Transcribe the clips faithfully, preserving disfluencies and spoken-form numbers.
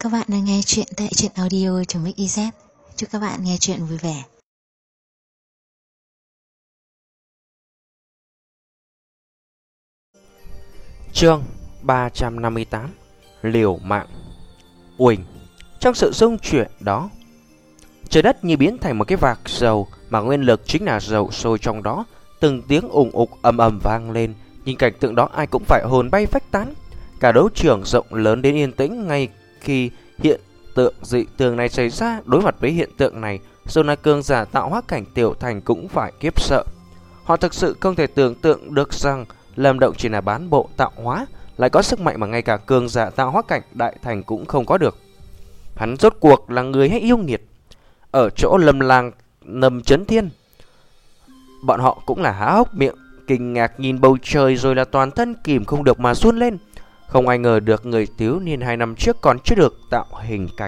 Các bạn đang nghe chuyện tại truyện audio.mixyz. Chúc các bạn nghe chuyện vui vẻ. Chương ba trăm năm mươi tám. Liều mạng. Uỳnh. Trong sự rung chuyển đó, trời đất như biến thành một cái vạc dầu, mà nguyên lực chính là dầu sôi trong đó. Từng tiếng ùng ục ầm ầm vang lên, nhìn cảnh tượng đó ai cũng phải hồn bay phách tán. Cả đấu trường rộng lớn đến yên tĩnh. Ngay khi hiện tượng dị thường này xảy ra, đối mặt với hiện tượng này, dù là cường giả tạo hóa cảnh tiểu thành cũng phải kiếp sợ. Họ thực sự không thể tưởng tượng được rằng Lâm Động chỉ là bán bộ tạo hóa, lại có sức mạnh mà ngay cả cường giả tạo hóa cảnh đại thành cũng không có được. Hắn rốt cuộc là người hay yêu nghiệt? Ở chỗ Lâm Lang nằm chấn thiên, bọn họ cũng là há hốc miệng kinh ngạc nhìn bầu trời, rồi là toàn thân kìm không được mà run lên. Không ai ngờ được người thiếu niên hai năm trước còn chưa được tạo hình cảnh,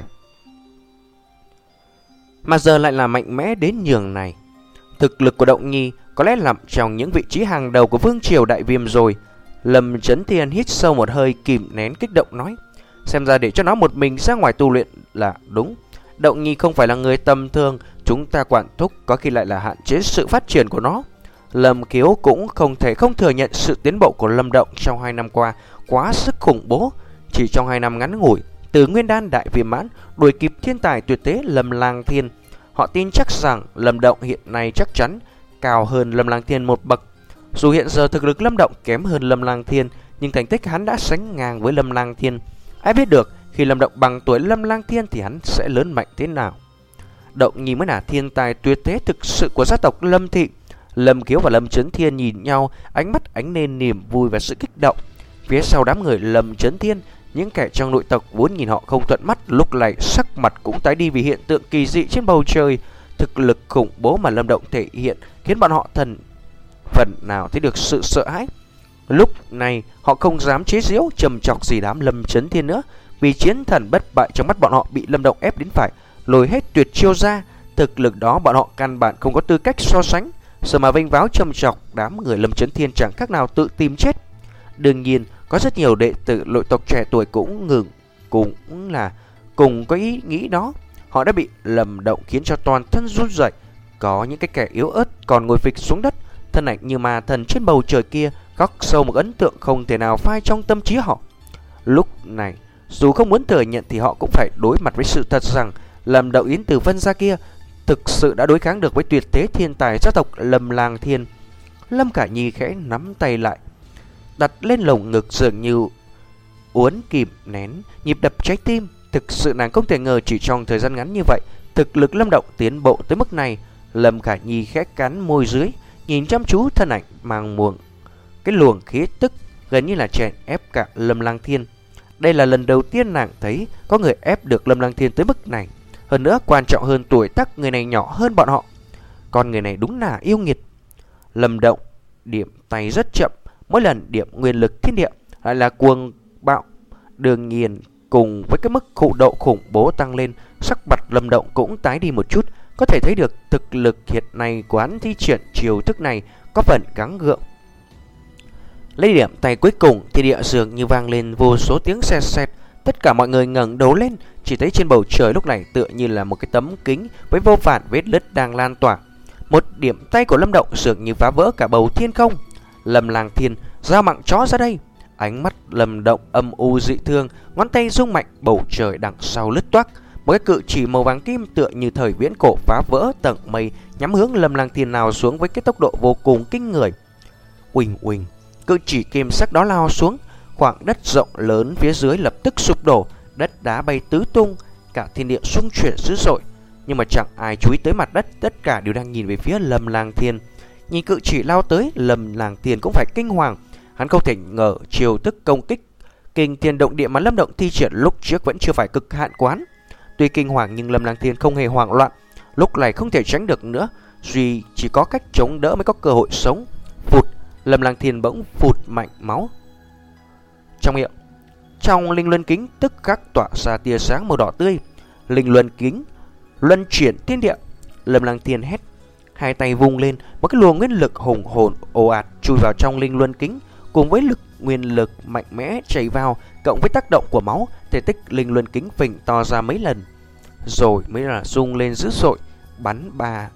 mà giờ lại là mạnh mẽ đến nhường này. Thực lực của Động Nhi có lẽ nằm trong những vị trí hàng đầu của Vương Triều Đại Viêm rồi. Lâm Chấn Thiên hít sâu một hơi, kìm nén kích động nói: xem ra để cho nó một mình ra ngoài tu luyện là đúng. Động Nhi không phải là người tầm thường, chúng ta quản thúc có khi lại là hạn chế sự phát triển của nó. Lâm Kiếu cũng không thể không thừa nhận sự tiến bộ của Lâm Động trong hai năm qua quá sức khủng bố. Chỉ trong hai năm ngắn ngủi, từ Nguyên Đan Đại Viêm Mãn đuổi kịp thiên tài tuyệt thế Lâm Lang Thiên. Họ tin chắc rằng Lâm Động hiện nay chắc chắn cao hơn Lâm Lang Thiên một bậc. Dù hiện giờ thực lực Lâm Động kém hơn Lâm Lang Thiên, nhưng thành tích hắn đã sánh ngang với Lâm Lang Thiên. Ai biết được khi Lâm Động bằng tuổi Lâm Lang Thiên thì hắn sẽ lớn mạnh thế nào. Động Nhi mới là thiên tài tuyệt thế thực sự của gia tộc Lâm thị. Lâm Kiếu và Lâm Chấn Thiên nhìn nhau, ánh mắt ánh lên niềm vui và sự kích động. Phía sau đám người Lâm Chấn Thiên, những kẻ trong nội tộc vốn nhìn họ không thuận mắt, lúc này sắc mặt cũng tái đi vì hiện tượng kỳ dị trên bầu trời. Thực lực khủng bố mà Lâm Động thể hiện khiến bọn họ thần phần nào thấy được sự sợ hãi. Lúc này họ không dám chế giễu trầm chọc gì đám Lâm Chấn Thiên nữa, vì chiến thần bất bại trong mắt bọn họ bị Lâm Động ép đến phải lôi hết tuyệt chiêu ra. Thực lực đó bọn họ căn bản không có tư cách so sánh, sợ mà vênh váo trầm chọc đám người Lâm Chấn Thiên chẳng khác nào tự tìm chết. Đương nhiên có rất nhiều đệ tử nội tộc trẻ tuổi cũng ngừng cũng là cùng có ý nghĩ đó. Họ đã bị Lâm Động khiến cho toàn thân run rẩy. Có những cái kẻ yếu ớt còn ngồi phịch xuống đất, thân ảnh như ma thần trên bầu trời kia khắc sâu một ấn tượng không thể nào phai trong tâm trí họ. Lúc này dù không muốn thừa nhận thì họ cũng phải đối mặt với sự thật rằng Lâm Động Yến từ Vân gia kia thực sự đã đối kháng được với tuyệt thế thiên tài gia tộc Lâm Lang Thiên. Lâm Cả Nhi khẽ nắm tay lại, đặt lên lồng ngực dường như uốn kìm nén nhịp đập trái tim. Thực sự nàng không thể ngờ chỉ trong thời gian ngắn như vậy thực lực Lâm Động tiến bộ tới mức này. Lâm Cả Nhi khẽ cắn môi dưới, nhìn chăm chú thân ảnh mang muộn cái luồng khí tức gần như là chèn ép cả Lâm Lang Thiên. Đây là lần đầu tiên nàng thấy có người ép được Lâm Lang Thiên tới mức này. Hơn nữa quan trọng hơn, tuổi tác người này nhỏ hơn bọn họ. Con người này đúng là yêu nghiệt. Lâm Động điểm tay rất chậm, mỗi lần điểm nguyên lực thiên địa lại là cuồng bạo. Đương nhiên cùng với cái mức khụ độ khủng bố tăng lên, sắc mặt Lâm Động cũng tái đi một chút. Có thể thấy được thực lực hiện nay của hắn thi triển chiều thức này có phần gắng gượng. Lấy điểm tay cuối cùng thì địa dường như vang lên vô số tiếng sét sét. Tất cả mọi người ngẩng đầu lên, chỉ thấy trên bầu trời lúc này tựa như là một cái tấm kính với vô vàn vết nứt đang lan tỏa. Một điểm tay của Lâm Động dường như phá vỡ cả bầu thiên không. Lâm Lang Thiên, giao mạng chó ra đây! Ánh mắt Lâm Động âm u dị thương, ngón tay rung mạnh, bầu trời đằng sau lướt toác. Một cái cự chỉ màu vàng kim tựa như thời viễn cổ phá vỡ tầng mây, nhắm hướng Lâm Lang Thiên nào xuống với cái tốc độ vô cùng kinh người. Uỳnh uỳnh, cự chỉ kim sắc đó lao xuống, khoảng đất rộng lớn phía dưới lập tức sụp đổ, đất đá bay tứ tung, cả thiên địa xung chuyển dữ dội. Nhưng mà chẳng ai chú ý tới mặt đất, tất cả đều đang nhìn về phía Lâm Lang Thiên. Nhìn cự chỉ lao tới, Lâm Lang Thiên cũng phải kinh hoàng. Hắn không thể ngờ chiều thức công kích kinh thiên động địa mà Lâm Động thi triển lúc trước vẫn chưa phải cực hạn quán. Tuy kinh hoàng nhưng Lâm Lang Thiên không hề hoảng loạn. Lúc này không thể tránh được nữa, duy chỉ có cách chống đỡ mới có cơ hội sống. Phụt, Lâm Lang Thiên bỗng phụt mạnh máu trong miệng. Trong linh luân kính tức khắc tỏa ra tia sáng màu đỏ tươi. Linh luân kính luân chuyển thiên địa. Lâm Lang Thiên hét, hai tay vung lên, một cái luồng nguyên lực hùng hồn ồ ạt chui vào trong linh luân kính, cùng với lực nguyên lực mạnh mẽ chảy vào, cộng với tác động của máu, thể tích linh luân kính phình to ra mấy lần, rồi mới là rung lên dữ dội, bắn ba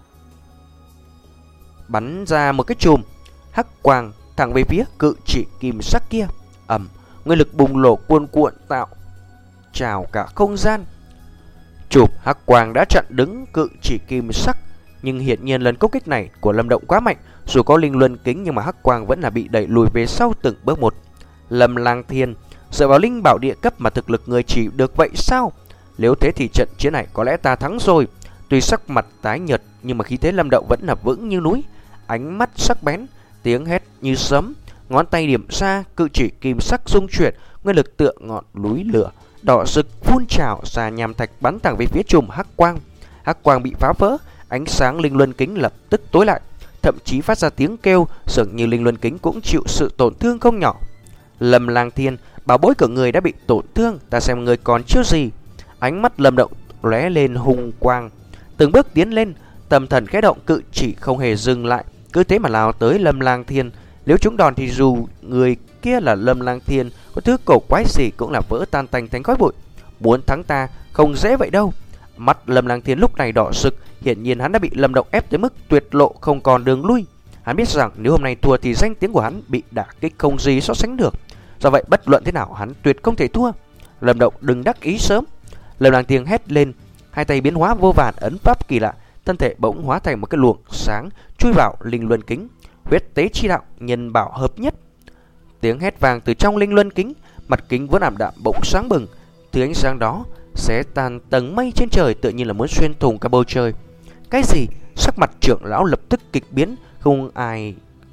bắn ra một cái chùm hắc quang thẳng về phía cự chỉ kim sắc kia. Ầm, nguyên lực bùng nổ cuồn cuộn tạo trào cả không gian. Chụp hắc quang đã chặn đứng cự chỉ kim sắc, nhưng hiển nhiên lần công kích này của Lâm Động quá mạnh, dù có linh luân kính nhưng mà hắc quang vẫn là bị đẩy lùi về sau từng bước một. Lâm Lang Thiên dựa vào linh bảo địa cấp mà thực lực người chỉ được vậy sao? Nếu thế thì trận chiến này có lẽ ta thắng rồi. Tuy sắc mặt tái nhợt nhưng mà khí thế Lâm Động vẫn là vững như núi, ánh mắt sắc bén, tiếng hét như sấm, ngón tay điểm ra, cự chỉ kim sắc rung chuyển, nguyên lực tựa ngọn núi lửa đỏ rực phun trào ra, nham thạch bắn thẳng về phía chùm hắc quang. Hắc quang bị phá vỡ, ánh sáng linh luân kính lập tức tối lại, thậm chí phát ra tiếng kêu, dường như linh luân kính cũng chịu sự tổn thương không nhỏ. Lâm Lang Thiên, bảo bối của người đã bị tổn thương, ta xem người còn chưa gì. Ánh mắt Lâm Động lóe lên hung quang, từng bước tiến lên, tâm thần khẽ động, cự chỉ không hề dừng lại, cứ thế mà lao tới Lâm Lang Thiên. Nếu trúng đòn thì dù người kia là Lâm Lang Thiên có thứ cổ quái gì cũng là vỡ tan tành thành khói bụi. Muốn thắng ta không dễ vậy đâu. Mắt Lâm Lang Thiên lúc này đỏ rực, hiển nhiên hắn đã bị Lâm Động ép tới mức tuyệt lộ, không còn đường lui. Hắn biết rằng nếu hôm nay thua thì danh tiếng của hắn bị đả kích không gì so sánh được. Do vậy bất luận thế nào hắn tuyệt không thể thua. Lâm Động đừng đắc ý sớm. Lâm Lang Thiên hét lên, hai tay biến hóa vô vàn ấn pháp kỳ lạ, thân thể bỗng hóa thành một cái luồng sáng chui vào linh luân kính. Huyết tế chi đạo, nhân bảo hợp nhất. Tiếng hét vang từ trong linh luân kính, mặt kính vẫn ảm đạm bỗng sáng bừng. Thứ ánh sáng đó xé tan tầng mây trên trời, tựa như là muốn xuyên thủng cả bầu trời. Cái gì? Sắc mặt trưởng lão lập tức kịch biến, không ai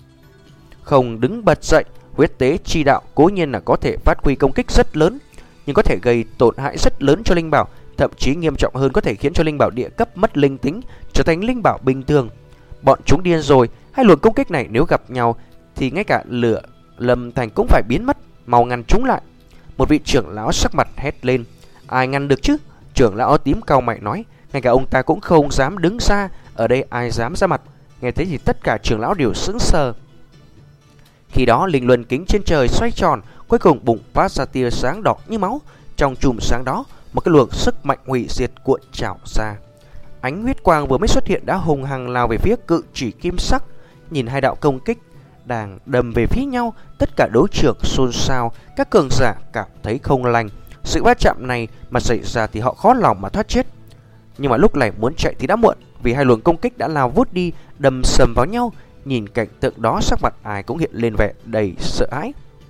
không đứng bật dậy. Huyết tế chi đạo cố nhiên là có thể phát huy công kích rất lớn, nhưng có thể gây tổn hại rất lớn cho linh bảo, thậm chí nghiêm trọng hơn có thể khiến cho linh bảo địa cấp mất linh tính, trở thành linh bảo bình thường. Bọn chúng điên rồi, hai luồng công kích này nếu gặp nhau thì ngay cả lửa Lâm Thành cũng phải biến mất, mau ngăn chúng lại. Một vị trưởng lão sắc mặt hét lên, ai ngăn được chứ? Trưởng lão tím cau mày nói, ngay cả ông ta cũng không dám đứng ra, ở đây ai dám ra mặt? Nghe thấy thì tất cả trưởng lão đều sững sờ. Khi đó linh luân kính trên trời xoay tròn, cuối cùng bùng phát ra tia sáng đỏ như máu. Trong chùm sáng đó, một cái luồng sức mạnh hủy diệt cuộn trào ra. Ánh huyết quang vừa mới xuất hiện đã hùng hăng lao về phía cự chỉ kim sắc. Nhìn hai đạo công kích đang đâm về phía nhau, tất cả đối trưởng xôn xao, các cường giả cảm thấy không lành. Sự va chạm này mà xảy ra thì họ khó lòng mà thoát chết. Nhưng mà lúc này muốn chạy thì đã muộn, vì hai luồng công kích đã lao vút đi, đâm sầm vào nhau. Nhìn cảnh tượng đó, sắc mặt ai cũng hiện lên vẻ đầy sợ hãi.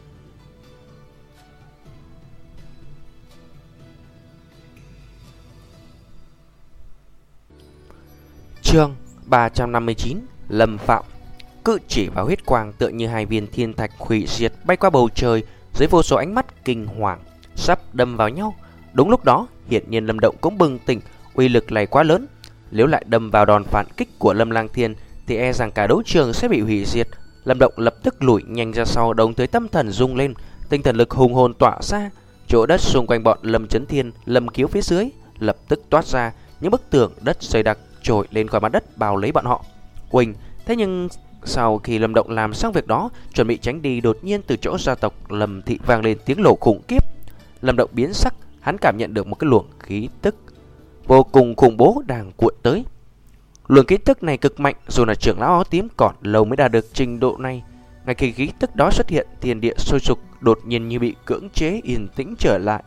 Chương ba trăm năm mươi chín, Lâm Phạm. Cự chỉ và huyết quang tựa như hai viên thiên thạch hủy diệt bay qua bầu trời, dưới vô số ánh mắt kinh hoàng sắp đâm vào nhau. Đúng lúc đó, hiển nhiên Lâm Động cũng bừng tỉnh, uy lực này quá lớn, nếu lại đâm vào đòn phản kích của Lâm Lang Thiên thì e rằng cả đấu trường sẽ bị hủy diệt. Lâm Động lập tức lùi nhanh ra sau, đồng thời tâm thần rung lên, tinh thần lực hùng hồn tỏa ra. Chỗ đất xung quanh bọn Lâm Chấn Thiên, Lâm Kiếu phía dưới lập tức toát ra những bức tường đất dày đặc trồi lên khỏi mặt đất bao lấy bọn họ. Quỳnh, thế nhưng sau khi Lâm Động làm xong việc đó, chuẩn bị tránh đi, đột nhiên từ chỗ gia tộc Lâm Thị vang lên tiếng nổ khủng khiếp. Lâm Động biến sắc, hắn cảm nhận được một cái luồng khí tức vô cùng khủng bố đang cuộn tới. Luồng khí tức này cực mạnh, dù là trưởng lão áo tím còn lâu mới đạt được trình độ này. Ngay khi khí tức đó xuất hiện, thiên địa sôi sục, đột nhiên như bị cưỡng chế yên tĩnh trở lại.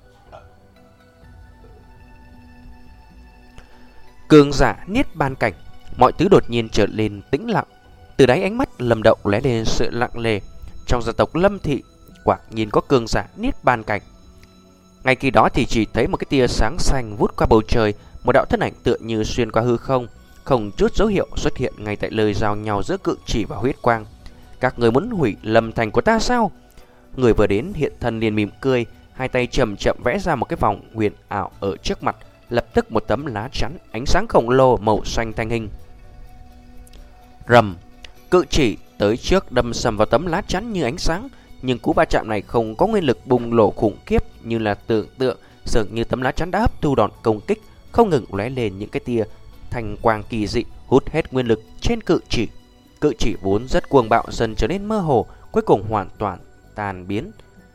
Cường giả niết bàn cảnh, mọi thứ đột nhiên trở lên tĩnh lặng. Từ đáy ánh mắt Lâm Động lóe lên sự lặng lề. Trong gia tộc Lâm Thị quả nhiên có cường giả niết bàn cảnh. Ngay khi đó thì chỉ thấy một cái tia sáng xanh vút qua bầu trời, một đạo thân ảnh tựa như xuyên qua hư không, không chút dấu hiệu xuất hiện ngay tại lời giao nhau giữa cự chỉ và huyết quang. Các người muốn hủy Lâm Thành của ta sao? Người vừa đến hiện thân liền mỉm cười, hai tay chậm chậm vẽ ra một cái vòng huyền ảo ở trước mặt, lập tức một tấm lá chắn ánh sáng khổng lồ màu xanh thành hình. Rầm, cự chỉ tới trước đâm sầm vào tấm lá chắn như ánh sáng, nhưng cú va chạm này không có nguyên lực bùng nổ khủng khiếp như là tưởng tượng, dường như tấm lá chắn đã hấp thu đòn công kích, không ngừng lóe lên những cái tia thành quang kỳ dị, hút hết nguyên lực trên cự chỉ. Cự chỉ vốn rất cuồng bạo dần trở nên mơ hồ, cuối cùng hoàn toàn tan biến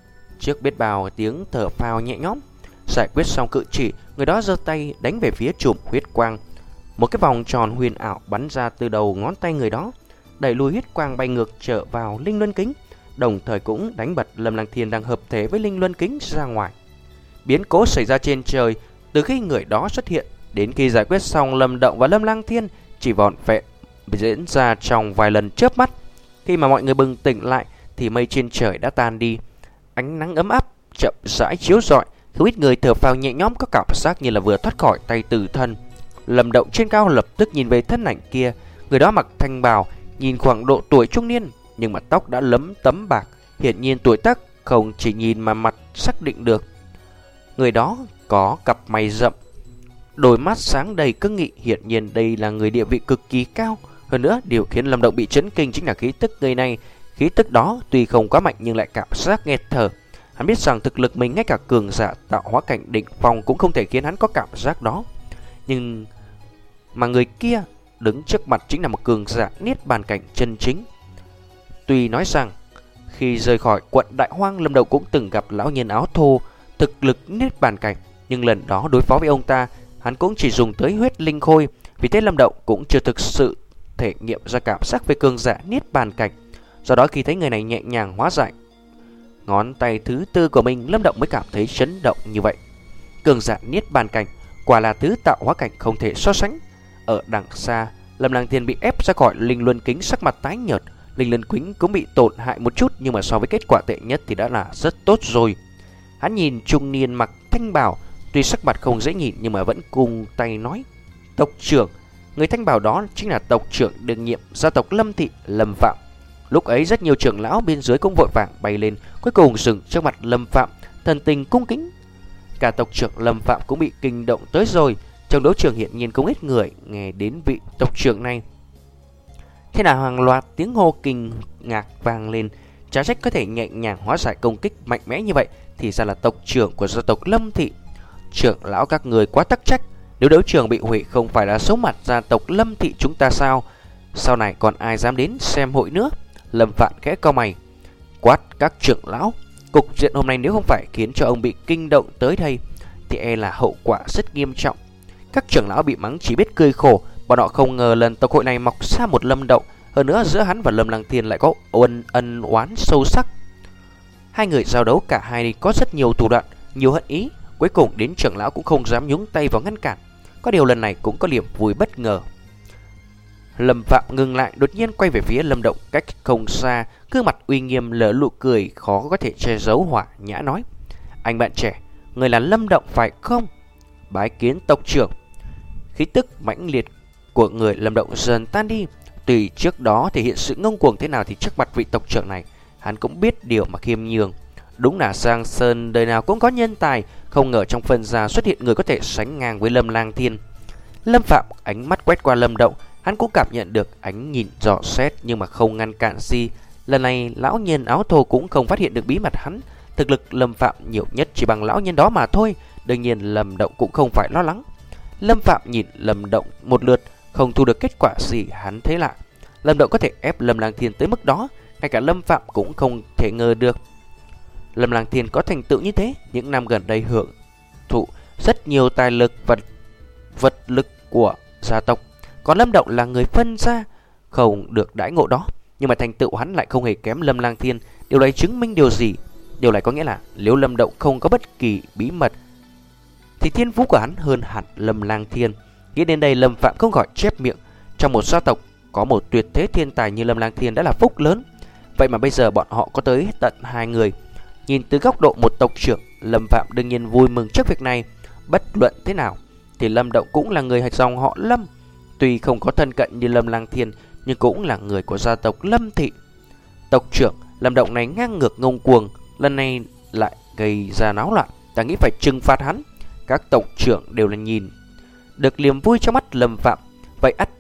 trước biết bao tiếng thở phào nhẹ nhõm. Giải quyết xong cự chỉ, người đó giơ tay đánh về phía chùm huyết quang. Một cái vòng tròn huyền ảo bắn ra từ đầu ngón tay người đó, đẩy lùi huyết quang bay ngược trở vào linh luân kính, đồng thời cũng đánh bật Lâm Lang Thiên đang hợp thể với linh luân kính ra ngoài. Biến cố xảy ra trên trời, từ khi người đó xuất hiện đến khi giải quyết xong Lâm Động và Lâm Lang Thiên chỉ vỏn vẹn diễn ra trong vài lần chớp mắt. Khi mà mọi người bừng tỉnh lại thì mây trên trời đã tan đi, ánh nắng ấm áp chậm rãi chiếu rọi, không ít người thở phào nhẹ nhõm, có cảm giác như là vừa thoát khỏi tay tử thần. Lâm Động trên cao lập tức nhìn về thân ảnh kia, người đó mặc thanh bào, nhìn khoảng độ tuổi trung niên, nhưng mà tóc đã lấm tấm bạc, hiển nhiên tuổi tác không chỉ nhìn mà mặt xác định được. Người đó có cặp mày rậm, đôi mắt sáng đầy cương nghị, hiển nhiên đây là người địa vị cực kỳ cao. Hơn nữa, điều khiến Lâm Động bị chấn kinh chính là khí tức người này. Khí tức đó tuy không quá mạnh nhưng lại cảm giác nghẹt thở. Hắn biết rằng thực lực mình ngay cả cường giả tạo hóa cảnh đỉnh phong cũng không thể khiến hắn có cảm giác đó. Nhưng mà người kia đứng trước mặt chính là một cường giả niết bàn cảnh chân chính. Tuy nói rằng khi rời khỏi quận Đại Hoang, Lâm Động cũng từng gặp lão nhân áo thô thực lực niết bàn cảnh, nhưng lần đó đối phó với ông ta, hắn cũng chỉ dùng tới huyết linh khôi. Vì thế Lâm Động cũng chưa thực sự thể nghiệm ra cảm giác về cường giả niết bàn cảnh. Do đó khi thấy người này nhẹ nhàng hóa giải ngón tay thứ tư của mình, Lâm Động mới cảm thấy chấn động như vậy. Cường giả niết bàn cảnh quả là thứ tạo hóa cảnh không thể so sánh. Ở đằng xa, Lâm Lang Thiên bị ép ra khỏi linh luân kính, sắc mặt tái nhợt. Linh luân kính cũng bị tổn hại một chút, nhưng mà so với kết quả tệ nhất thì đã là rất tốt rồi. Hắn nhìn trung niên mặc thanh bào, tuy sắc mặt không dễ nhìn nhưng mà vẫn cùng tay nói: "Tộc trưởng." Người thanh bào đó chính là tộc trưởng đương nhiệm gia tộc Lâm thị, Lâm Phạm. Lúc ấy rất nhiều trưởng lão bên dưới cũng vội vàng bay lên, cuối cùng dừng trước mặt Lâm Phạm, thần tình cung kính. Cả tộc trưởng Lâm Phạm cũng bị kinh động tới rồi. Trong đấu trường hiện nhiên không ít người nghe đến vị tộc trưởng này. Thế là hàng loạt tiếng hô kinh ngạc vang lên. Chả trách có thể nhẹ nhàng hóa giải công kích mạnh mẽ như vậy, thì ra là tộc trưởng của gia tộc Lâm thị. Trưởng lão các người quá tắc trách, nếu đấu trường bị hủy không phải là xấu mặt gia tộc Lâm thị chúng ta sao? Sau này còn ai dám đến xem hội nữa? Lâm Phạm khẽ cau mày, quát các trưởng lão: "Cục diện hôm nay nếu không phải khiến cho ông bị kinh động tới đây thì e là hậu quả rất nghiêm trọng." Các trưởng lão bị mắng chỉ biết cười khổ, bọn họ không ngờ lần tộc hội này mọc ra một Lâm Động, hơn nữa giữa hắn và Lâm Lang Thiên lại có ân ân oán sâu sắc. Hai người giao đấu cả hai có rất nhiều thủ đoạn, nhiều hận ý, cuối cùng đến trưởng lão cũng không dám nhúng tay vào ngăn cản. Có điều lần này cũng có điểm vui bất ngờ. Lâm Phạm ngừng lại, đột nhiên quay về phía Lâm Động cách không xa, gương mặt uy nghiêm lở nụ cười khó có thể che giấu, hỏa nhã nói: "Anh bạn trẻ, người là Lâm Động phải không?" "Bái kiến tộc trưởng." Khí tức mãnh liệt của người Lâm Động dần tan đi. Tuy trước đó thể hiện sự ngông cuồng thế nào thì trước mặt vị tộc trưởng này, hắn cũng biết điều mà khiêm nhường. Đúng là Giang Sơn đời nào cũng có nhân tài, không ngờ trong phân gia xuất hiện người có thể sánh ngang với Lâm Lang Thiên. Lâm Phạm ánh mắt quét qua Lâm Động, hắn cũng cảm nhận được ánh nhìn dò xét nhưng mà không ngăn cản gì. Lần này lão nhân áo thô cũng không phát hiện được bí mật hắn. Thực lực Lâm Phạm nhiều nhất chỉ bằng lão nhân đó mà thôi. Đương nhiên Lâm Động cũng không phải lo lắng. Lâm Phạm nhìn Lâm Động một lượt, không thu được kết quả gì. Hắn thấy lạ, Lâm Động có thể ép Lâm Lang Thiên tới mức đó, ngay cả Lâm Phạm cũng không thể ngờ được. Lâm Lang Thiên có thành tựu như thế, những năm gần đây hưởng thụ rất nhiều tài lực và vật lực của gia tộc, còn Lâm Động là người phân gia, không được đãi ngộ đó. Nhưng mà thành tựu hắn lại không hề kém Lâm Lang Thiên. Điều này chứng minh điều gì? Điều này có nghĩa là nếu Lâm Động không có bất kỳ bí mật thì thiên phú của hắn hơn hẳn Lâm Lang Thiên. Nghĩ đến đây, Lâm Phạm không khỏi chép miệng. Trong một gia tộc có một tuyệt thế thiên tài như Lâm Lang Thiên đã là phúc lớn. Vậy mà bây giờ bọn họ có tới tận hai người. Nhìn từ góc độ một tộc trưởng, Lâm Phạm đương nhiên vui mừng trước việc này. Bất luận thế nào thì Lâm Động cũng là người dòng họ Lâm. Tuy không có thân cận như Lâm Lang Thiên, nhưng cũng là người của gia tộc Lâm thị. Tộc trưởng Lâm Động này ngang ngược ngông cuồng, lần này lại gây ra náo loạn, ta nghĩ phải trừng phạt hắn. Các tộc trưởng đều là nhìn được niềm vui trong mắt Lâm Phạm. Vậy ắt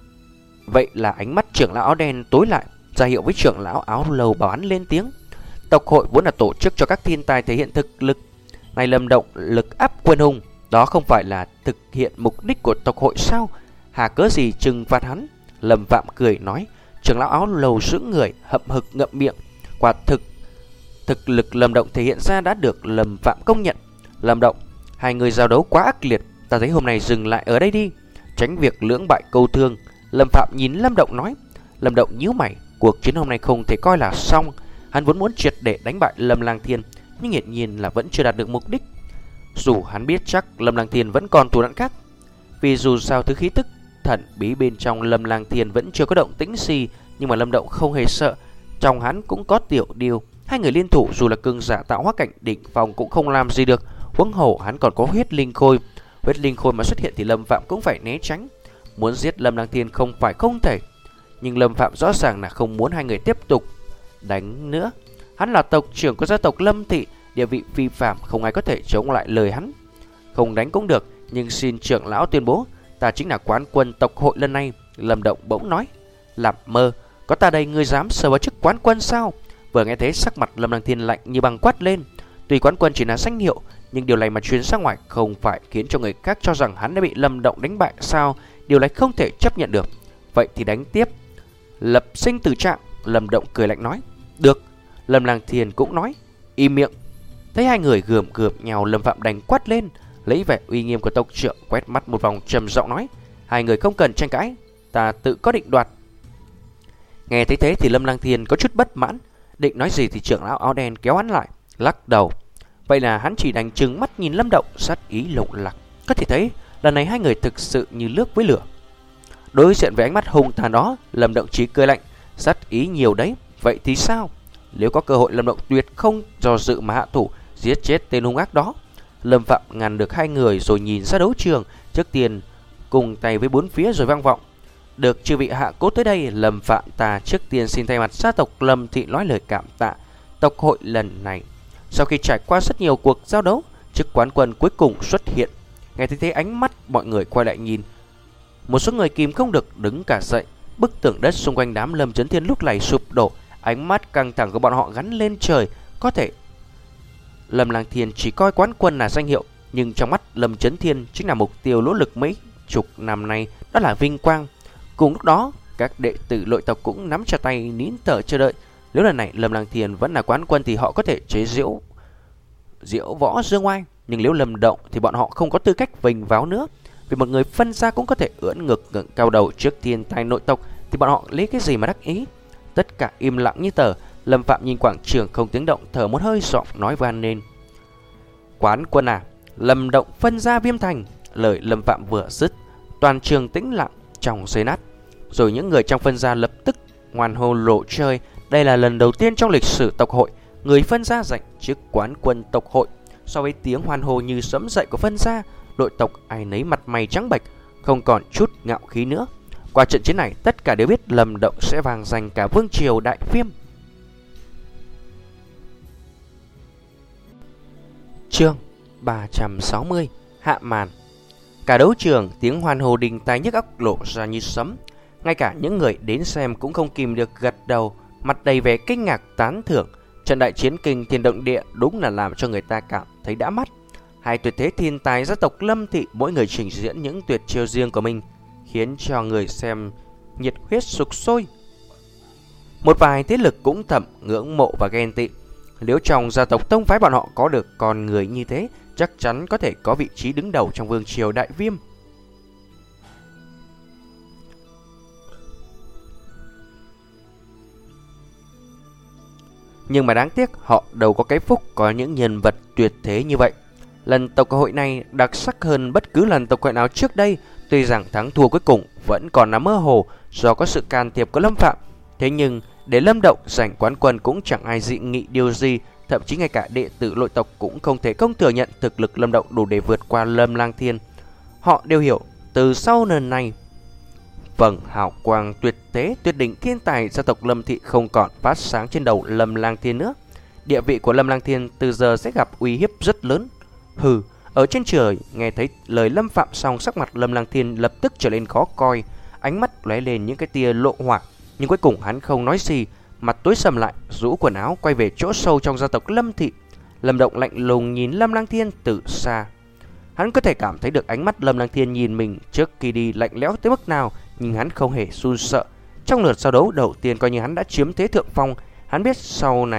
Vậy là ánh mắt trưởng lão áo đen tối lại, ra hiệu với trưởng lão áo lầu bảo hắn lên tiếng. Tộc hội vốn là tổ chức cho các thiên tài thể hiện thực lực. Này Lâm Động lực áp quân hùng, đó không phải là thực hiện mục đích của tộc hội sao? Hà cớ gì trừng phạt hắn? Lâm Phạm cười nói. Trưởng lão áo lầu giữ người hậm hực ngậm miệng. Quả thực Thực lực Lâm Động thể hiện ra đã được Lâm Phạm công nhận. Lâm Động, hai người giao đấu quá ác liệt, ta thấy hôm nay dừng lại ở đây đi, tránh việc lưỡng bại câu thương. Lâm Phạm nhìn Lâm Động nói. Lâm Động nhíu mày, cuộc chiến hôm nay không thể coi là xong. Hắn vốn muốn triệt để đánh bại Lâm Lang Thiên, nhưng hiển nhiên là vẫn chưa đạt được mục đích. Dù hắn biết chắc Lâm Lang Thiên vẫn còn thủ đoạn khác, vì dù sao thứ khí tức thần bí bên trong Lâm Lang Thiên vẫn chưa có động tĩnh gì, nhưng mà Lâm Động không hề sợ. Trong hắn cũng có Tiểu Điêu, hai người liên thủ dù là cường giả tạo hóa cảnh đỉnh phong cũng không làm gì được. Huống hồ hắn còn có huyết linh khôi, huyết linh khôi mà xuất hiện thì Lâm Phạm cũng phải né tránh. Muốn giết Lâm Lang Thiên không phải không thể, nhưng Lâm Phạm rõ ràng là không muốn hai người tiếp tục đánh nữa. Hắn là tộc trưởng của gia tộc Lâm Thị, địa vị phi phàm, không ai có thể chống lại lời hắn. Không đánh cũng được, nhưng xin trưởng lão tuyên bố ta chính là quán quân tộc hội lần này. Lâm Động bỗng nói. Làm mơ, có ta đây ngươi dám sờ vào chức quán quân sao? Vừa nghe thế sắc mặt Lâm Lang Thiên lạnh như băng quát lên. Tuy quán quân chỉ là danh hiệu, nhưng điều này mà truyền ra ngoài không phải khiến cho người khác cho rằng hắn đã bị Lâm Động đánh bại sao? Điều này không thể chấp nhận được. Vậy thì đánh tiếp, lập sinh tử trạng. Lâm Động cười lạnh nói. Được. Lâm Lang Thiên cũng nói. Im miệng. Thấy hai người gườm gườm nhau, Lâm Phạm đành quát lên, lấy vẻ uy nghiêm của tộc trưởng quét mắt một vòng trầm giọng nói. Hai người không cần tranh cãi, ta tự có định đoạt. Nghe thấy thế thì Lâm Lang Thiên có chút bất mãn, định nói gì thì trưởng lão áo đen kéo hắn lại, lắc đầu. Vậy là hắn chỉ đành trừng mắt nhìn Lâm Động, sát ý lộng lặc. Có thể thấy lần này hai người thực sự như nước với lửa. Đối diện với ánh mắt hung tàn đó, Lâm Động chỉ cười lạnh. Sát ý nhiều đấy, vậy thì sao? Nếu có cơ hội, Lâm Động tuyệt không do dự mà hạ thủ, giết chết tên hung ác đó. Lâm Phạm ngăn được hai người rồi nhìn ra đấu trường, trước tiên cùng tay với bốn phía rồi vang vọng. Được chư vị hạ cố tới đây, Lâm Phạm ta trước tiên xin thay mặt gia tộc Lâm Thị nói lời cảm tạ. Tộc hội lần này, sau khi trải qua rất nhiều cuộc giao đấu, chức quán quân cuối cùng xuất hiện. Nghe thấy thế ánh mắt mọi người quay lại nhìn. Một số người kìm không được đứng cả dậy. Bức tường đất xung quanh đám Lâm Chấn Thiên lúc này sụp đổ, ánh mắt căng thẳng của bọn họ gắn lên trời. Có thể Lâm Lang Thiên chỉ coi quán quân là danh hiệu, nhưng trong mắt Lâm Chấn Thiên chính là mục tiêu nỗ lực mấy chục năm nay, đó là vinh quang. Cùng lúc đó, các đệ tử nội tộc cũng nắm chặt tay nín thở chờ đợi. Nếu lần này Lâm Lang Thiên vẫn là quán quân thì họ có thể chế giễu diễu võ dương oai, nhưng nếu Lâm Động thì bọn họ không có tư cách vinh váo nữa. Vì một người phân gia cũng có thể ưỡn ngực ngẩng cao đầu trước thiên tài nội tộc thì bọn họ lấy cái gì mà đắc ý? Tất cả im lặng như tờ. Lâm Phạm nhìn quảng trường không tiếng động, thở một hơi, giọng nói van lên. Quán quân à, Lâm Động phân gia Viêm Thành. Lời Lâm Phạm vừa dứt, toàn trường tĩnh lặng trong giây lát, rồi những người trong phân gia lập tức ngoan hô lộ trời. Đây là lần đầu tiên trong lịch sử tộc hội người phân gia giành chức quán quân tộc hội. So với tiếng hoan hô như sấm dậy của phân gia, nội tộc ai nấy mặt mày trắng bệch, không còn chút ngạo khí nữa. Qua trận chiến này, tất cả đều biết Lâm Động sẽ vang danh cả vương triều Đại Viêm. Chương ba trăm sáu mươi, hạ màn. Cả đấu trường tiếng hoan hô đình tai nhức óc lộ ra như sấm. Ngay cả những người đến xem cũng không kìm được gật đầu, mặt đầy vẻ kinh ngạc tán thưởng. Trận đại chiến kinh thiên động địa đúng là làm cho người ta cảm thấy đã mắt. Hai tuyệt thế thiên tài gia tộc Lâm Thị mỗi người trình diễn những tuyệt chiêu riêng của mình, khiến cho người xem nhiệt huyết sục sôi. Một vài thế lực cũng thầm ngưỡng mộ và ghen tị. Nếu trong gia tộc tông phái bọn họ có được con người như thế, chắc chắn có thể có vị trí đứng đầu trong vương triều Đại Viêm. Nhưng mà đáng tiếc họ đâu có cái phúc có những nhân vật tuyệt thế như vậy. Lần tộc hội này đặc sắc hơn bất cứ lần tộc hội nào trước đây. Tuy rằng thắng thua cuối cùng vẫn còn là mơ hồ do có sự can thiệp của Lâm Phạm, thế nhưng để Lâm Động giành quán quân cũng chẳng ai dị nghị điều gì. Thậm chí ngay cả đệ tử nội tộc cũng không thể không thừa nhận thực lực Lâm Động đủ để vượt qua Lâm Lang Thiên. Họ đều hiểu từ sau lần này, vầng hào quang tuyệt thế tuyệt đỉnh thiên tài gia tộc Lâm Thị không còn phát sáng trên đầu Lâm Lang Thiên nữa. Địa vị của Lâm Lang Thiên từ giờ sẽ gặp uy hiếp rất lớn. Hừ, ở trên trời nghe thấy lời Lâm Phạm xong, sắc mặt Lâm Lang Thiên lập tức trở nên khó coi, ánh mắt lóe lên những cái tia lộ hỏa, nhưng cuối cùng hắn không nói gì, mặt tối sầm lại, rũ quần áo quay về chỗ sâu trong gia tộc Lâm Thị. Lâm Động lạnh lùng nhìn Lâm Lang Thiên từ xa. Hắn có thể cảm thấy được ánh mắt Lâm Lang Thiên nhìn mình trước khi đi lạnh lẽo tới mức nào, nhưng hắn không hề run sợ. Trong lượt giao đấu đầu tiên coi như hắn đã chiếm thế thượng phong. Hắn biết sau này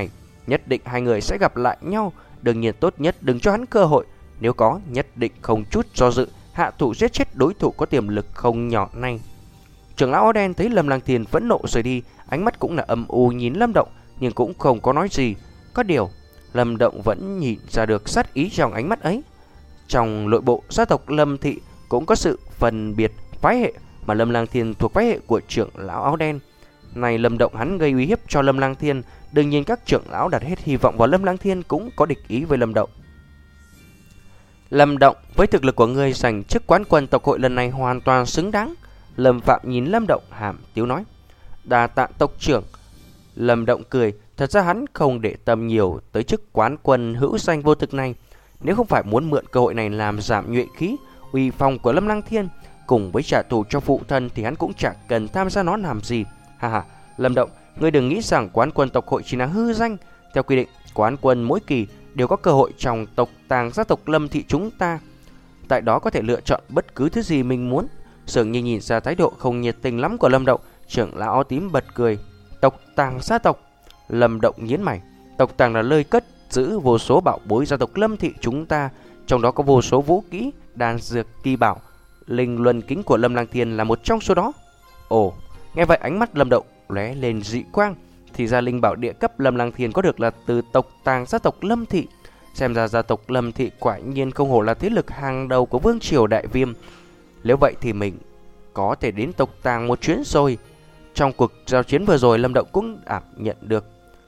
Nhất định hai người sẽ gặp lại nhau. Đương nhiên tốt nhất đừng cho hắn cơ hội. Nếu có, nhất định không chút do dự hạ thủ giết chết đối thủ có tiềm lực không nhỏ này. Trưởng lão áo đen thấy Lâm Lang Thiên phẫn nộ rời đi, ánh mắt cũng là âm u nhìn Lâm Động, nhưng cũng không có nói gì. Có điều Lâm Động vẫn nhìn ra được sát ý trong ánh mắt ấy. Trong nội bộ gia tộc Lâm thị cũng có sự phân biệt phái hệ, mà Lâm Lang Thiên thuộc phái hệ của trưởng lão áo đen. Này Lâm Động hắn gây uy hiếp cho Lâm Lang Thiên, đương nhiên các trưởng lão đặt hết hy vọng vào Lâm Lang Thiên cũng có địch ý với Lâm Động. Lâm Động, với thực lực của ngươi giành chức quán quân tộc hội lần này hoàn toàn xứng đáng. Lâm Phạm nhìn Lâm Động hàm tiếu nói. Đa tạ tộc trưởng. Lâm Động cười, thật ra hắn không để tâm nhiều tới chức quán quân hữu danh vô thực này. Nếu không phải muốn mượn cơ hội này làm giảm nhuệ khí, uy phong của Lâm Lang Thiên cùng với trả thù cho phụ thân thì hắn cũng chẳng cần tham gia nó làm gì. Ha ha, Lâm Động, ngươi đừng nghĩ rằng quán quân tộc hội chỉ là hư danh. Theo quy định, quán quân mỗi kỳ đều có cơ hội trong tộc tàng gia tộc Lâm thị chúng ta. Tại đó có thể lựa chọn bất cứ thứ gì mình muốn. Dường như nhìn ra thái độ không nhiệt tình lắm của Lâm Động, trưởng lão áo tím bật cười. Tộc tàng gia tộc. Lâm Động nhíu mày. Tộc tàng là nơi cất giữ vô số bảo bối gia tộc Lâm thị chúng ta, trong đó có vô số vũ kỹ, đan dược, kỳ bảo. Linh luân kính của Lâm Lang Thiên là một trong số đó. Ồ, nghe vậy ánh mắt Lâm Động lóe lên dị quang. Thì ra linh bảo địa cấp Lâm Lang Thiên có được là từ tộc tàng gia tộc Lâm thị. Xem ra gia tộc Lâm thị quả nhiên không hổ là thế lực hàng đầu của vương triều Đại Viêm. Nếu vậy thì mình có thể đến tộc tàng một chuyến rồi. Trong cuộc giao chiến vừa rồi, Lâm Động cũng cảm nhận được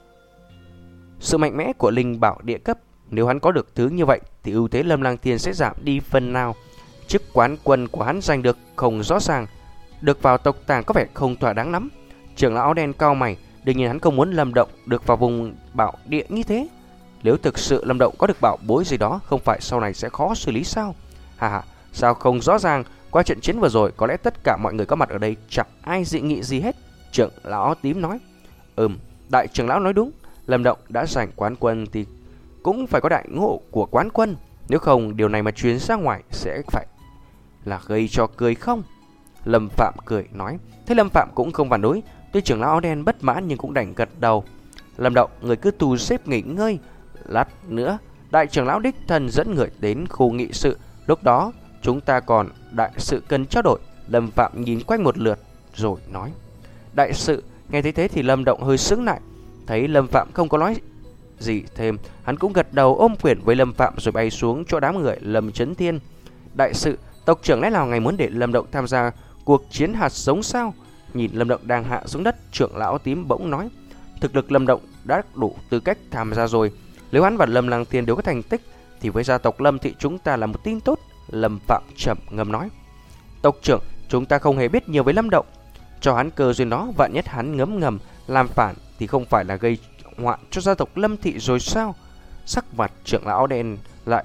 sự mạnh mẽ của linh bảo địa cấp. Nếu hắn có được thứ như vậy thì ưu thế Lâm Lang Thiên sẽ giảm đi phần nào. Chức quán quân của hắn giành được không rõ ràng, được vào tộc tàng có vẻ không thỏa đáng lắm. Trưởng lão áo đen cau mày, đương nhiên hắn không muốn Lâm Động được vào vùng bảo địa như thế. Nếu thực sự Lâm Động có được bảo bối gì đó, không phải sau này sẽ khó xử lý sao? Hà hà, sao không rõ ràng? Qua trận chiến vừa rồi, có lẽ tất cả mọi người có mặt ở đây chẳng ai dị nghị gì hết. Trưởng lão áo tím nói. Ừm, đại trưởng lão nói đúng. Lâm Động đã giành quán quân thì cũng phải có đại ngộ của quán quân. Nếu không điều này mà truyền ra ngoài sẽ phải là gây cho cười không? Lâm Phạm cười nói. Thế Lâm Phạm cũng không phản đối. Tuy trưởng lão áo đen bất mãn nhưng cũng đành gật đầu. Lâm Động, người cứ tù xếp nghỉ ngơi. Lát nữa đại trưởng lão đích thân dẫn người đến khu nghị sự. Lúc đó chúng ta còn đại sự cần trao đổi. Lâm Phạm nhìn quanh một lượt rồi nói. Đại sự. Nghe thấy thế thì Lâm Động hơi sững lại. Thấy Lâm Phạm không có nói gì thêm, hắn cũng gật đầu ôm quyền với Lâm Phạm rồi bay xuống chỗ đám người Lâm Chấn Thiên. Đại sự, tộc trưởng lẽ nào ngài muốn để Lâm Động tham gia cuộc chiến hạt giống sao? Nhìn Lâm Động đang hạ xuống đất, trưởng lão tím bỗng nói. Thực lực Lâm Động đã đủ tư cách tham gia rồi. Nếu hắn và Lâm Lang Thiên đều có thành tích thì với gia tộc Lâm thị chúng ta là một tin tốt. Lâm Phạm trầm ngâm nói. Tộc trưởng, chúng ta không hề biết nhiều với Lâm Động. Cho hắn cơ duyên đó, vạn nhất hắn ngấm ngầm làm phản thì không phải là gây hoạn cho gia tộc Lâm thị rồi sao? Sắc mặt trưởng lão đen lại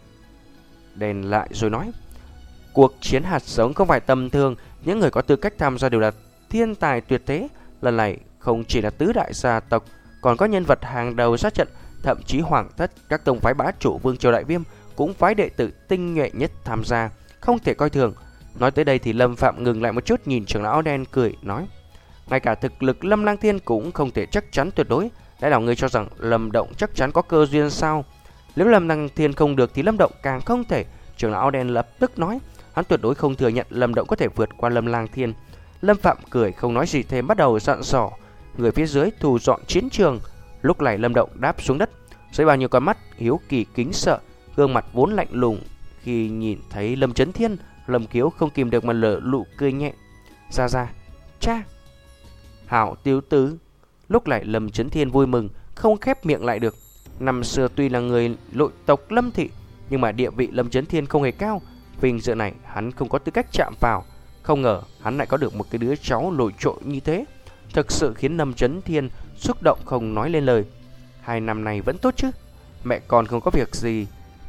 đèn lại rồi nói. Cuộc chiến hạt giống không phải tầm thường. Những người có tư cách tham gia đều là thiên tài tuyệt thế. Lần này không chỉ là tứ đại gia tộc, còn có nhân vật hàng đầu sát trận. Thậm chí hoàng thất, các tông phái bá chủ vương triều Đại Viêm cũng phái đệ tử tinh nhuệ nhất tham gia, không thể coi thường. Nói tới đây thì Lâm Phạm ngừng lại một chút, nhìn trưởng lão đen cười nói. Ngay cả thực lực Lâm Lang Thiên cũng không thể chắc chắn tuyệt đối. Lẽ nào ngươi cho rằng Lâm Động chắc chắn có cơ duyên sao? Nếu Lâm Lang Thiên không được thì Lâm Động càng không thể. Trưởng lão đen lập tức nói. Hắn tuyệt đối không thừa nhận Lâm Động có thể vượt qua Lâm Lang Thiên. Lâm Phạm cười không nói gì thêm, bắt đầu dặn dò người phía dưới thu dọn chiến trường. Lúc này Lâm Động đáp xuống đất, dưới bao nhiêu con mắt hiếu kỳ kính sợ, gương mặt vốn lạnh lùng. Khi nhìn thấy Lâm Chấn Thiên, Lâm Kiếu không kìm được mà lở nụ cười nhẹ. Ra ra, cha, hảo tiểu tứ. Lúc này Lâm Chấn Thiên vui mừng không khép miệng lại được. Năm xưa tuy là người nội tộc Lâm thị, nhưng mà địa vị Lâm Chấn Thiên không hề cao. Vinh dự này hắn không có tư cách chạm vào. Không ngờ hắn lại có được một cái đứa cháu nổi trội như thế, thực sự khiến Lâm Chấn Thiên xúc động không nói lên lời. Hai năm này vẫn tốt chứ? Mẹ con không có việc gì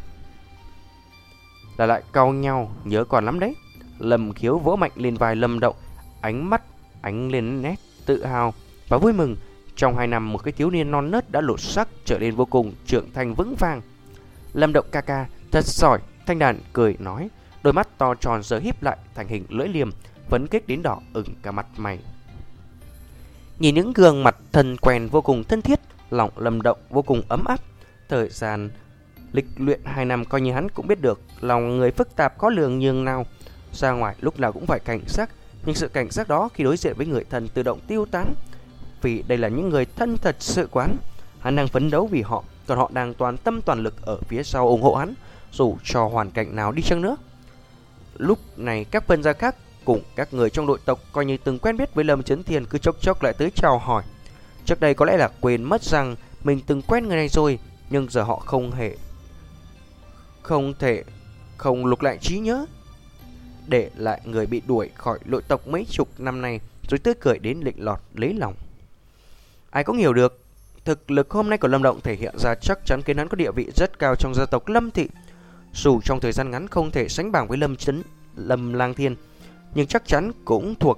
là lại cau nhau, nhớ còn lắm đấy. Lâm Khiếu vỗ mạnh lên vai Lâm Động, ánh mắt ánh lên nét tự hào và vui mừng. Trong hai năm, một cái thiếu niên non nớt đã lột sắc trở nên vô cùng trưởng thành vững vàng. Lâm Động ca ca thật giỏi. Thanh Đàn cười nói, đôi mắt to tròn giờ híp lại thành hình lưỡi liềm, phấn khích đến đỏ ửng cả mặt mày. Nhìn những gương mặt thân quen vô cùng thân thiết, Lòng Lâm Động vô cùng ấm áp. Thời gian lịch luyện hai năm coi như hắn cũng biết được lòng người phức tạp khó lường nhường nào. Ra ngoài lúc nào cũng phải cảnh giác, nhưng sự cảnh giác đó khi đối diện với người thân tự động tiêu tán. Vì đây là những người thân thật sự quán, hắn đang phấn đấu vì họ, còn họ đang toàn tâm toàn lực ở phía sau ủng hộ hắn, dù cho hoàn cảnh nào đi chăng nữa. Lúc này các phân gia khác cùng các người trong đội tộc coi như từng quen biết với Lâm Chấn Thiên cứ chốc chốc lại tới chào hỏi. Trước đây có lẽ là quên mất rằng mình từng quen người này rồi, nhưng giờ họ không hề không thể không lục lại trí nhớ, để lại người bị đuổi khỏi nội tộc mấy chục năm nay rồi tươi cười đến lịnh lọt lấy lòng. Ai cũng hiểu được thực lực hôm nay của Lâm Động thể hiện ra chắc chắn khiến hắn có địa vị rất cao trong gia tộc Lâm thị. Dù trong thời gian ngắn không thể sánh bằng với Lâm Chấn Lâm Lang Thiên, nhưng chắc chắn cũng thuộc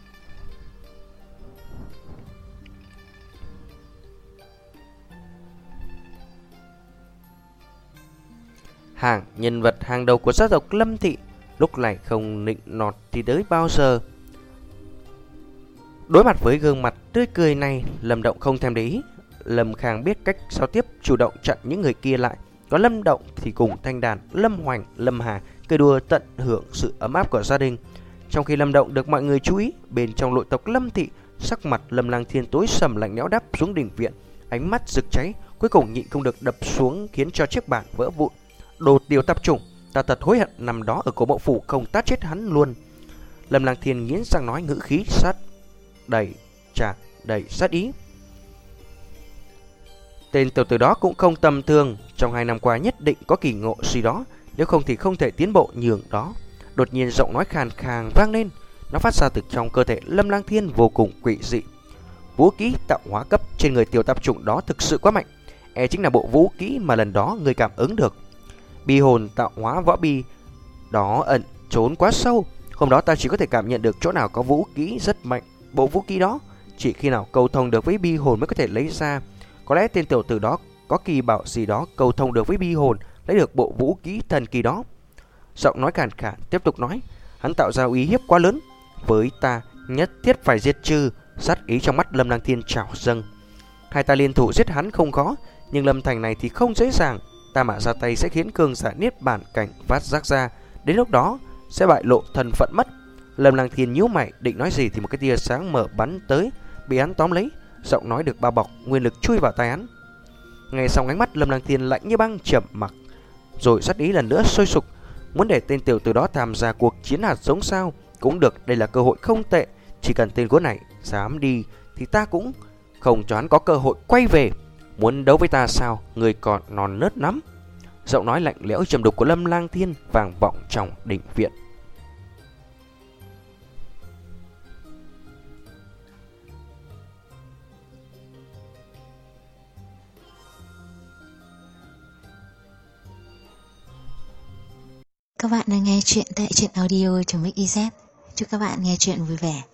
hàng nhân vật hàng đầu của gia tộc Lâm thị. Lúc này không nịnh nọt thì tới bao giờ. Đối mặt với gương mặt tươi cười này, Lâm Động không thèm để ý. Lâm Khang biết cách giao tiếp, chủ động chặn những người kia lại. Có Lâm Động thì cùng thanh đàn Lâm Hoành, Lâm Hà cười đùa tận hưởng sự ấm áp của gia đình. Trong khi Lâm Động được mọi người chú ý, bên trong nội tộc Lâm thị, sắc mặt Lâm Lang Thiên tối sầm lạnh lẽo đáp xuống đình viện, ánh mắt rực cháy, cuối cùng nhịn không được đập xuống khiến cho chiếc bàn vỡ vụn. Đồ tiểu tạp chủng, ta thật hối hận nằm đó ở cổ mộ phủ không tát chết hắn luôn. Lâm Lang Thiên nghiến răng nói, ngữ khí sát đầy tràn đầy sát ý. Tên tiểu tử đó cũng không tầm thường, trong hai năm qua nhất định có kỳ ngộ gì đó, nếu không thì không thể tiến bộ nhường đó. Đột nhiên giọng nói khàn khàn vang lên, nó phát ra từ trong cơ thể Lâm Lang Thiên vô cùng quỷ dị. Vũ kỹ tạo hóa cấp trên người tiểu tạp chủng đó thực sự quá mạnh, e chính là bộ vũ kỹ mà lần đó người cảm ứng được. Bi hồn tạo hóa võ bi đó ẩn trốn quá sâu, hôm đó ta chỉ có thể cảm nhận được chỗ nào có vũ kỹ rất mạnh. Bộ vũ kỹ đó chỉ khi nào cầu thông được với bi hồn mới có thể lấy ra. Có lẽ tên tiểu tử đó có kỳ bảo gì đó cầu thông được với bi hồn, lấy được bộ vũ kỹ thần kỳ đó. Giọng nói khàn khàn tiếp tục nói, hắn tạo ra uy hiếp quá lớn với ta, nhất thiết phải diệt trừ. Sát ý trong mắt Lâm Lang Thiên trào dâng. Hai ta liên thủ giết hắn không khó, nhưng Lâm Thành này thì không dễ dàng. Ta mà ra tay sẽ khiến cường giả niết bản cảnh phát giác ra, đến lúc đó sẽ bại lộ thân phận mất. Lâm Lang Thiên nhíu mày định nói gì thì một cái tia sáng mở bắn tới, bị hắn tóm lấy. Giọng nói được bao bọc, nguyên lực chui vào tai hắn. Nghe xong ánh mắt Lâm Lang Thiên lạnh như băng, trầm mặc, rồi sát ý lần nữa sôi sục. Muốn để tên tiểu tử đó tham gia cuộc chiến hạt giống sao? Cũng được, đây là cơ hội không tệ. Chỉ cần tên khốn này dám đi thì ta cũng không cho hắn có cơ hội quay về. Muốn đấu với ta sao? Người còn non nớt lắm. Giọng nói lạnh lẽo trầm đục của Lâm Lang Thiên vang vọng trong đình viện. Các bạn đang nghe chuyện tại truyện audio.mixyz. Chúc các bạn nghe chuyện vui vẻ.